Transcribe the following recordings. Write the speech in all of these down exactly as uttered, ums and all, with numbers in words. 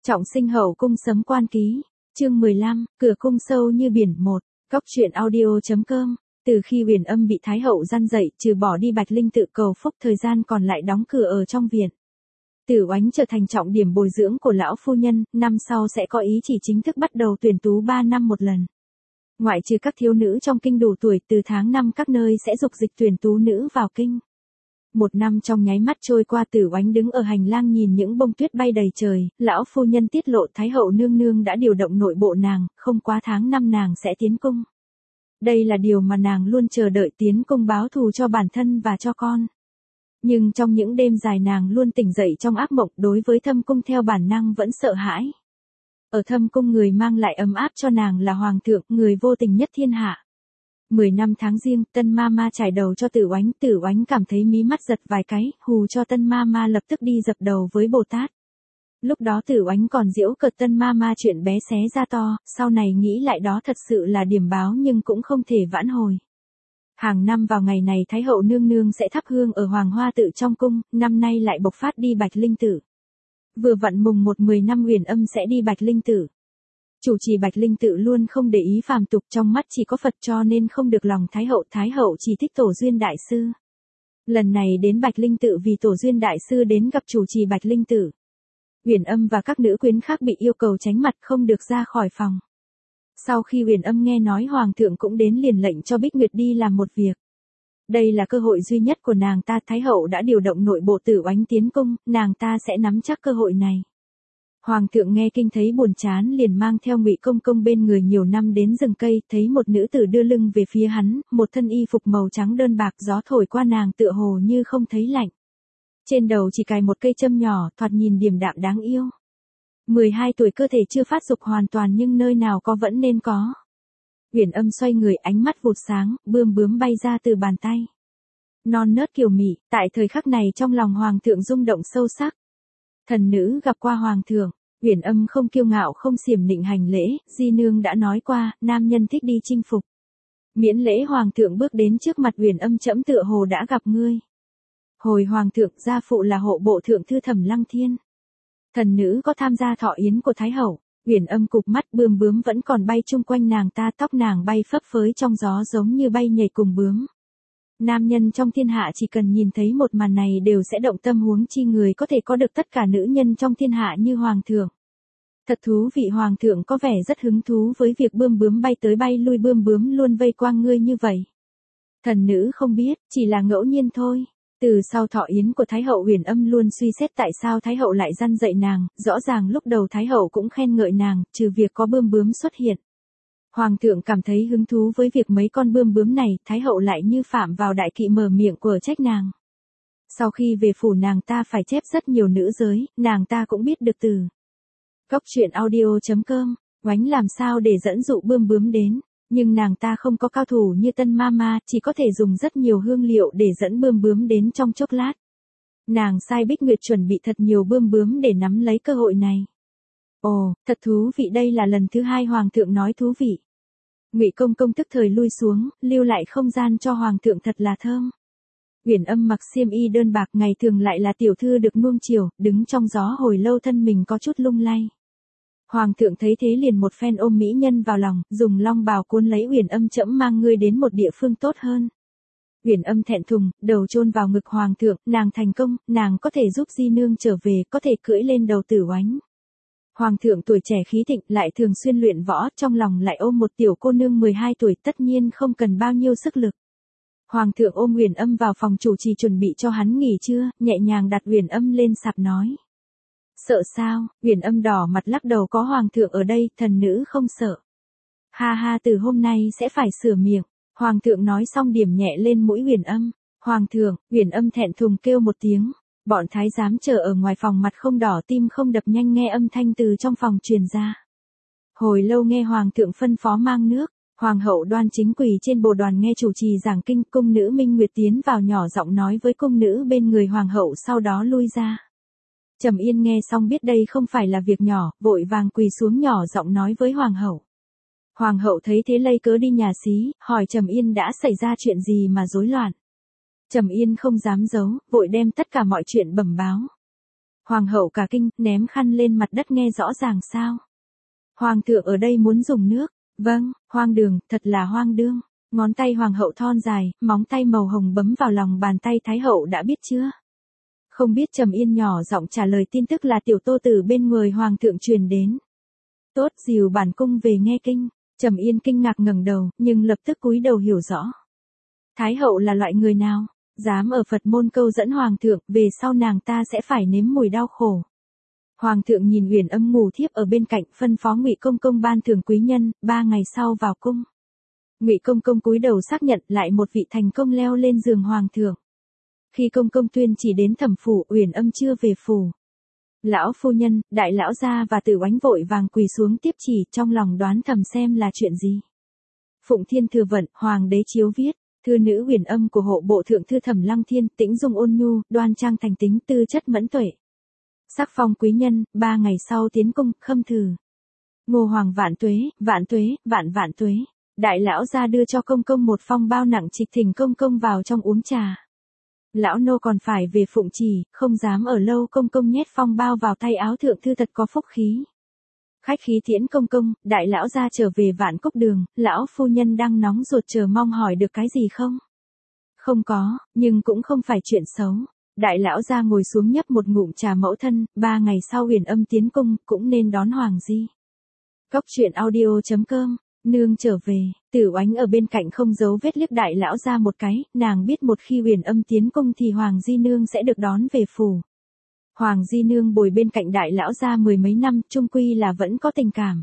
Trọng sinh hậu cung sấm quan ký, chương mười lăm, cửa cung sâu như biển một, góc truyện audio.com. Từ khi Huyền Âm bị Thái hậu gian dậy, trừ bỏ đi Bạch Linh tự cầu phúc, thời gian còn lại đóng cửa ở trong viện. Tử Oánh trở thành trọng điểm bồi dưỡng của lão phu nhân, năm sau sẽ có ý chỉ chính thức bắt đầu tuyển tú ba năm một lần. Ngoại trừ các thiếu nữ trong kinh đủ tuổi, từ tháng năm các nơi sẽ dục dịch tuyển tú nữ vào kinh. Một năm trong nháy mắt trôi qua, Tử Oánh đứng ở hành lang nhìn những bông tuyết bay đầy trời, lão phu nhân tiết lộ Thái hậu nương nương đã điều động nội bộ nàng, không quá tháng năm nàng sẽ tiến cung. Đây là điều mà nàng luôn chờ đợi, tiến cung báo thù cho bản thân và cho con. Nhưng trong những đêm dài nàng luôn tỉnh dậy trong ác mộng, đối với Thâm cung theo bản năng vẫn sợ hãi. Ở Thâm cung người mang lại ấm áp cho nàng là hoàng thượng, người vô tình nhất thiên hạ. Mười năm tháng Giêng, Tân Ma Ma trải đầu cho Tử Oánh, Tử Oánh cảm thấy mí mắt giật vài cái, hù cho Tân Ma Ma lập tức đi dập đầu với Bồ Tát. Lúc đó Tử Oánh còn giễu cợt Tân Ma Ma chuyện bé xé ra to, sau này nghĩ lại đó thật sự là điểm báo nhưng cũng không thể vãn hồi. Hàng năm vào ngày này Thái hậu nương nương sẽ thắp hương ở Hoàng Hoa tự trong cung, năm nay lại bộc phát đi Bạch Linh tự. Vừa vặn mùng một mười năm Huyền Âm sẽ đi Bạch Linh tự. Chủ trì Bạch Linh tự luôn không để ý phàm tục, trong mắt chỉ có Phật cho nên không được lòng Thái hậu, Thái hậu chỉ thích Tổ Duyên Đại Sư. Lần này đến Bạch Linh tự vì Tổ Duyên Đại Sư đến gặp chủ trì Bạch Linh tự. Huyền Âm và các nữ quyến khác bị yêu cầu tránh mặt không được ra khỏi phòng. Sau khi Huyền Âm nghe nói Hoàng thượng cũng đến liền lệnh cho Bích Nguyệt đi làm một việc. Đây là cơ hội duy nhất của nàng ta, Thái hậu đã điều động nội bộ Tử Oánh tiến cung, nàng ta sẽ nắm chắc cơ hội này. Hoàng thượng nghe kinh thấy buồn chán liền mang theo Ngụy Công Công bên người nhiều năm đến rừng cây, thấy một nữ tử đưa lưng về phía hắn, một thân y phục màu trắng đơn bạc, gió thổi qua nàng tựa hồ như không thấy lạnh. Trên đầu chỉ cài một cây châm nhỏ, thoạt nhìn điềm đạm đáng yêu. mười hai tuổi cơ thể chưa phát dục hoàn toàn nhưng nơi nào có vẫn nên có. Huyền Âm xoay người, ánh mắt vụt sáng, bươm bướm bay ra từ bàn tay. Non nớt kiều mị, tại thời khắc này trong lòng Hoàng thượng rung động sâu sắc. Thần nữ gặp qua Hoàng thượng, Huyền Âm không kiêu ngạo không xiểm nịnh hành lễ, di nương đã nói qua, nam nhân thích đi chinh phục. Miễn lễ Hoàng thượng bước đến trước mặt Huyền Âm, trẫm tựa hồ đã gặp ngươi. Hồi Hoàng thượng, gia phụ là hộ bộ thượng thư Thẩm Lăng Thiên. Thần nữ có tham gia thọ yến của Thái hậu. Huyền Âm cụp mắt, bươm bướm vẫn còn bay chung quanh nàng ta, tóc nàng bay phấp phới trong gió giống như bay nhảy cùng bướm. Nam nhân trong thiên hạ chỉ cần nhìn thấy một màn này đều sẽ động tâm, huống chi người có thể có được tất cả nữ nhân trong thiên hạ như Hoàng thượng. Thật thú vị, Hoàng thượng có vẻ rất hứng thú với việc bươm bướm bay tới bay lui, bươm bướm luôn vây quanh ngươi như vậy. Thần nữ không biết, chỉ là ngẫu nhiên thôi. Từ sau thọ yến của Thái hậu, Huyền Âm luôn suy xét tại sao Thái hậu lại răn dạy nàng, rõ ràng lúc đầu Thái hậu cũng khen ngợi nàng, trừ việc có bươm bướm xuất hiện. Hoàng thượng cảm thấy hứng thú với việc mấy con bươm bướm này, Thái hậu lại như phạm vào đại kỵ mở miệng của trách nàng. Sau khi về phủ nàng ta phải chép rất nhiều nữ giới, nàng ta cũng biết được từ. Góc truyện audio.com, Oánh làm sao để dẫn dụ bươm bướm đến. Nhưng nàng ta không có cao thủ như Tân Ma Ma, chỉ có thể dùng rất nhiều hương liệu để dẫn bươm bướm đến trong chốc lát. Nàng sai Bích Nguyệt chuẩn bị thật nhiều bươm bướm để nắm lấy cơ hội này. Ồ, thật thú vị, đây là lần thứ hai Hoàng thượng nói thú vị. Ngụy Công Công tức thời lui xuống, lưu lại không gian cho Hoàng thượng thật là thơm. Huyền Âm mặc xiêm y đơn bạc, ngày thường lại là tiểu thư được nuông chiều, đứng trong gió hồi lâu thân mình có chút lung lay. Hoàng thượng thấy thế liền một phen ôm mỹ nhân vào lòng, dùng long bào cuốn lấy Huyền Âm, trẫm mang ngươi đến một địa phương tốt hơn. Huyền Âm thẹn thùng, đầu chôn vào ngực Hoàng thượng, nàng thành công, nàng có thể giúp di nương trở về, có thể cưỡi lên đầu Tử Oánh. Hoàng thượng tuổi trẻ khí thịnh, lại thường xuyên luyện võ, trong lòng lại ôm một tiểu cô nương mười hai tuổi, tất nhiên không cần bao nhiêu sức lực. Hoàng thượng ôm Huyền Âm vào phòng chủ trì chuẩn bị cho hắn nghỉ trưa, nhẹ nhàng đặt Huyền Âm lên sạp nói. Sợ sao? Huyền Âm đỏ mặt lắc đầu, có Hoàng thượng ở đây, thần nữ không sợ. Ha ha, từ hôm nay sẽ phải sửa miệng. Hoàng thượng nói xong điểm nhẹ lên mũi Huyền Âm. Hoàng thượng, Huyền Âm thẹn thùng kêu một tiếng. Bọn thái giám chờ ở ngoài phòng mặt không đỏ tim không đập nhanh nghe âm thanh từ trong phòng truyền ra. Hồi lâu nghe Hoàng thượng phân phó mang nước, Hoàng hậu đoan chính quỳ trên bồ đoàn nghe chủ trì giảng kinh, cung nữ Minh Nguyệt tiến vào nhỏ giọng nói với cung nữ bên người Hoàng hậu, sau đó lui ra. Trầm Yên nghe xong biết đây không phải là việc nhỏ, vội vàng quỳ xuống nhỏ giọng nói với Hoàng hậu. Hoàng hậu thấy thế lây cớ đi nhà xí, hỏi Trầm Yên đã xảy ra chuyện gì mà rối loạn. Trầm Yên không dám giấu, vội đem tất cả mọi chuyện bẩm báo. Hoàng hậu cả kinh, ném khăn lên mặt đất nghe rõ ràng sao? Hoàng thượng ở đây muốn dùng nước. Vâng, hoang đường, thật là hoang đương. Ngón tay hoàng hậu thon dài, móng tay màu hồng bấm vào lòng bàn tay thái hậu đã biết chưa? Không biết Trầm Yên nhỏ giọng trả lời tin tức là tiểu tô từ bên người hoàng thượng truyền đến. Tốt, dìu bản cung về nghe kinh. Trầm Yên kinh ngạc ngẩng đầu, nhưng lập tức cúi đầu hiểu rõ. Thái hậu là loại người nào? Dám ở Phật môn câu dẫn hoàng thượng, về sau nàng ta sẽ phải nếm mùi đau khổ. Hoàng thượng nhìn Uyển Âm ngủ thiếp ở bên cạnh, phân phó Ngụy công công ban thưởng quý nhân, ba ngày sau vào cung. Ngụy công công cúi đầu xác nhận lại một vị thành công leo lên giường hoàng thượng. Khi công công tuyên chỉ đến thẩm phủ, Uyển Âm chưa về phủ. Lão phu nhân, đại lão gia và Tử Oánh vội vàng quỳ xuống tiếp chỉ, trong lòng đoán thầm xem là chuyện gì. Phụng Thiên Thừa Vận, hoàng đế chiếu viết, thư nữ Uyển Âm của hộ bộ thượng thư Thẩm Lăng Thiên, tĩnh dung ôn nhu, đoan trang thành tính, tư chất mẫn tuệ. Sắc phong quý nhân, ba ngày sau tiến cung, khâm thử. Ngô hoàng vạn tuế, vạn tuế, vạn vạn tuế. Đại lão gia đưa cho công công một phong bao nặng trịch thỉnh công công vào trong uống trà. Lão nô còn phải về phụng trì, không dám ở lâu, công công nhét phong bao vào tay áo thượng thư thật có phúc khí. Khách khí tiễn công công, đại lão gia trở về Vạn Cốc Đường, lão phu nhân đang nóng ruột chờ mong hỏi được cái gì không? Không có, nhưng cũng không phải chuyện xấu. Đại lão gia ngồi xuống nhấp một ngụm trà mẫu thân, ba ngày sau Uyển Âm tiến cung, cũng nên đón hoàng di. Cốc truyện audio chấm com, nương trở về, Tử Oánh ở bên cạnh không giấu vết liếc đại lão gia một cái, nàng biết một khi Uyển Âm tiến cung thì hoàng di nương sẽ được đón về phủ. Hoàng di nương bồi bên cạnh đại lão gia mười mấy năm, chung quy là vẫn có tình cảm.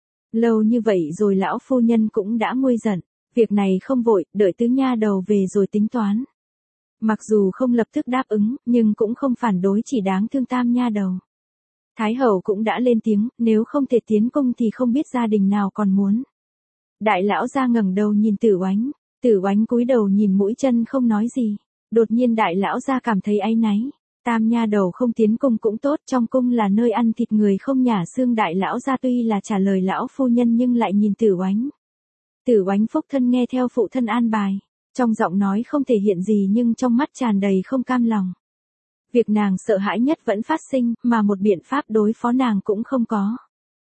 Lâu như vậy rồi lão phu nhân cũng đã nguôi giận, việc này không vội, đợi tứ nha đầu về rồi tính toán. Mặc dù không lập tức đáp ứng, nhưng cũng không phản đối, chỉ đáng thương tam nha đầu. Thái hậu cũng đã lên tiếng, nếu không thể tiến cung thì không biết gia đình nào còn muốn. Đại lão gia ngẩng đầu nhìn Tử Oánh, Tử Oánh cúi đầu nhìn mũi chân không nói gì. Đột nhiên đại lão gia cảm thấy áy náy. Tam nha đầu không tiến cung cũng tốt, trong cung là nơi ăn thịt người không nhả xương. Đại lão gia tuy là trả lời lão phu nhân nhưng lại nhìn Tử Oánh. Tử Oánh phúc thân nghe theo phụ thân an bài. Trong giọng nói không thể hiện gì nhưng trong mắt tràn đầy không cam lòng. Việc nàng sợ hãi nhất vẫn phát sinh, mà một biện pháp đối phó nàng cũng không có.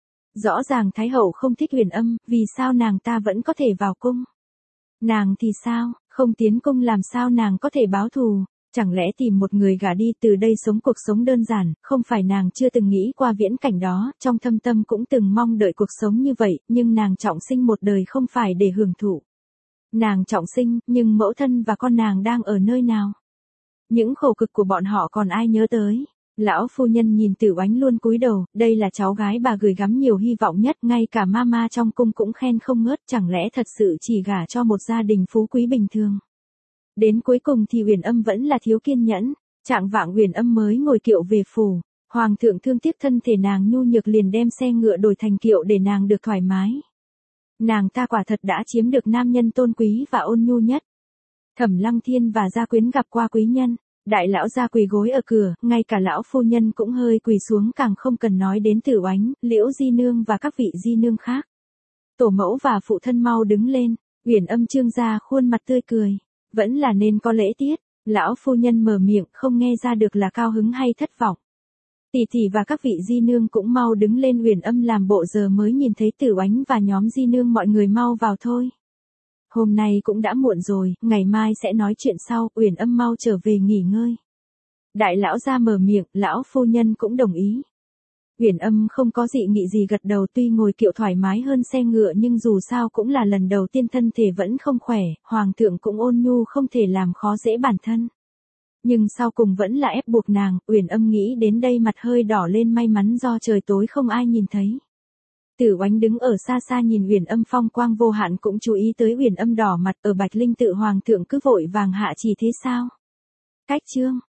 Rõ ràng Thái hậu không thích Uyển Âm, vì sao nàng ta vẫn có thể vào cung? Nàng thì sao, không tiến cung làm sao nàng có thể báo thù? Chẳng lẽ tìm một người gả đi từ đây sống cuộc sống đơn giản, không phải nàng chưa từng nghĩ qua viễn cảnh đó, trong thâm tâm cũng từng mong đợi cuộc sống như vậy, nhưng nàng trọng sinh một đời không phải để hưởng thụ. Nàng trọng sinh, nhưng mẫu thân và con nàng đang ở nơi nào? Những khổ cực của bọn họ còn ai nhớ tới? Lão phu nhân nhìn Tử Oánh luôn cúi đầu, đây là cháu gái bà gửi gắm nhiều hy vọng nhất, ngay cả mama trong cung cũng khen không ngớt, chẳng lẽ thật sự chỉ gả cho một gia đình phú quý bình thường? Đến cuối cùng thì Uyển Âm vẫn là thiếu kiên nhẫn, trạng vạng Uyển Âm mới ngồi kiệu về phủ, hoàng thượng thương tiếc thân thể nàng nhu nhược liền đem xe ngựa đổi thành kiệu để nàng được thoải mái. Nàng ta quả thật đã chiếm được nam nhân tôn quý và ôn nhu nhất. Thẩm Lăng Thiên và gia quyến gặp qua quý nhân, đại lão gia quỳ gối ở cửa, ngay cả lão phu nhân cũng hơi quỳ xuống, càng không cần nói đến Tử Oánh, Liễu di nương và các vị di nương khác. Tổ mẫu và phụ thân mau đứng lên. Uyển Âm trương ra khuôn mặt tươi cười, vẫn là nên có lễ tiết. Lão phu nhân mở miệng, không nghe ra được là cao hứng hay thất vọng. Tỷ tỷ và các vị di nương cũng mau đứng lên. Uyển Âm làm bộ giờ mới nhìn thấy Tử Oánh và nhóm di nương, mọi người mau vào thôi. Hôm nay cũng đã muộn rồi, ngày mai sẽ nói chuyện sau, Uyển Âm mau trở về nghỉ ngơi. Đại lão gia mở miệng, lão phu nhân cũng đồng ý. Uyển Âm không có dị nghị gì gật đầu, tuy ngồi kiệu thoải mái hơn xe ngựa nhưng dù sao cũng là lần đầu tiên thân thể vẫn không khỏe, hoàng thượng cũng ôn nhu không thể làm khó dễ bản thân. Nhưng sau cùng vẫn là ép buộc nàng, Uyển Âm nghĩ đến đây mặt hơi đỏ lên, may mắn do trời tối không ai nhìn thấy. Tử Oánh đứng ở xa xa nhìn Uyển Âm phong quang vô hạn cũng chú ý tới Uyển Âm đỏ mặt. Ở Bạch Linh tự hoàng thượng cứ vội vàng hạ chỉ thế sao? Cách chương